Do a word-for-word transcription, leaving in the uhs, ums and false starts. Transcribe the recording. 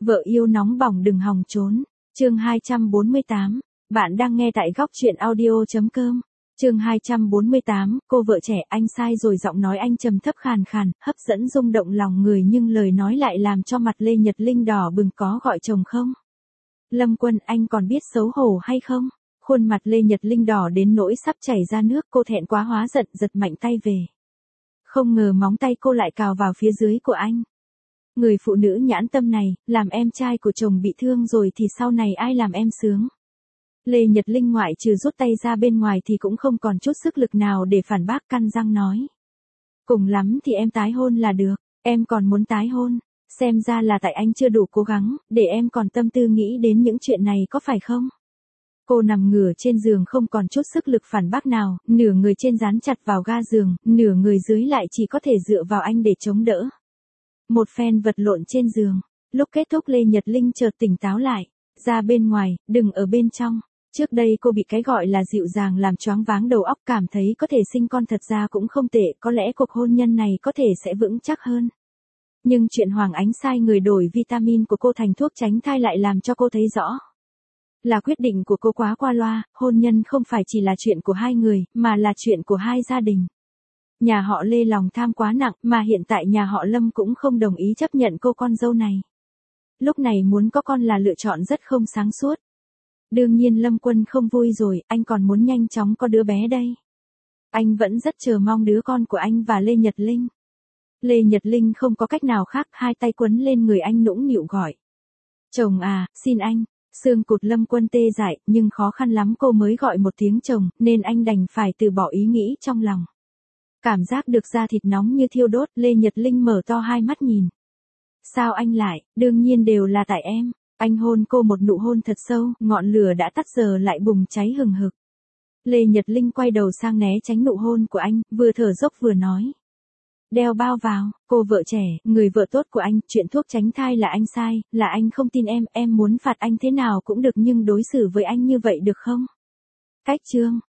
Vợ yêu nóng bỏng đừng hòng trốn. Chương hai trăm bốn mươi tám. Bạn đang nghe tại góc truyện audio.com. Chương hai trăm bốn mươi tám, cô vợ trẻ, anh sai rồi. Giọng nói anh trầm thấp khàn khàn, hấp dẫn rung động lòng người, nhưng lời nói lại làm cho mặt Lê Nhật Linh đỏ bừng. Có gọi chồng không? Lâm Quân, anh còn biết xấu hổ hay không? Khuôn mặt Lê Nhật Linh đỏ đến nỗi sắp chảy ra nước, cô thẹn quá hóa giận, giật mạnh tay về. Không ngờ móng tay cô lại cào vào phía dưới của anh. Người phụ nữ nhãn tâm này, làm em trai của chồng bị thương rồi thì sau này ai làm em sướng? Lê Nhật Linh ngoại trừ rút tay ra bên ngoài thì cũng không còn chút sức lực nào để phản bác, căn răng nói. Cùng lắm thì em tái hôn là được, em còn muốn tái hôn, xem ra là tại anh chưa đủ cố gắng, để em còn tâm tư nghĩ đến những chuyện này có phải không? Cô nằm ngửa trên giường không còn chút sức lực phản bác nào, nửa người trên dán chặt vào ga giường, nửa người dưới lại chỉ có thể dựa vào anh để chống đỡ. Một phen vật lộn trên giường, lúc kết thúc Lê Nhật Linh chợt tỉnh táo lại, ra bên ngoài, đừng ở bên trong. Trước đây cô bị cái gọi là dịu dàng làm choáng váng đầu óc, cảm thấy có thể sinh con thật ra cũng không tệ, có lẽ cuộc hôn nhân này có thể sẽ vững chắc hơn. Nhưng chuyện Hoàng Ánh sai người đổi vitamin của cô thành thuốc tránh thai lại làm cho cô thấy rõ. Là quyết định của cô quá qua loa, hôn nhân không phải chỉ là chuyện của hai người, mà là chuyện của hai gia đình. Nhà họ Lê lòng tham quá nặng, mà hiện tại nhà họ Lâm cũng không đồng ý chấp nhận cô con dâu này. Lúc này muốn có con là lựa chọn rất không sáng suốt. Đương nhiên Lâm Quân không vui rồi, anh còn muốn nhanh chóng có đứa bé đây. Anh vẫn rất chờ mong đứa con của anh và Lê Nhật Linh. Lê Nhật Linh không có cách nào khác, hai tay quấn lên người anh nũng nịu gọi. Chồng à, xin anh. Xương cụt Lâm Quân tê dại, nhưng khó khăn lắm cô mới gọi một tiếng chồng, nên anh đành phải từ bỏ ý nghĩ trong lòng. Cảm giác được da thịt nóng như thiêu đốt, Lê Nhật Linh mở to hai mắt nhìn. Sao anh lại, đương nhiên đều là tại em. Anh hôn cô một nụ hôn thật sâu, ngọn lửa đã tắt giờ lại bùng cháy hừng hực. Lê Nhật Linh quay đầu sang né tránh nụ hôn của anh, vừa thở dốc vừa nói. Đeo bao vào, cô vợ trẻ, người vợ tốt của anh, chuyện thuốc tránh thai là anh sai, là anh không tin em, em muốn phạt anh thế nào cũng được nhưng đối xử với anh như vậy được không? Cách chương,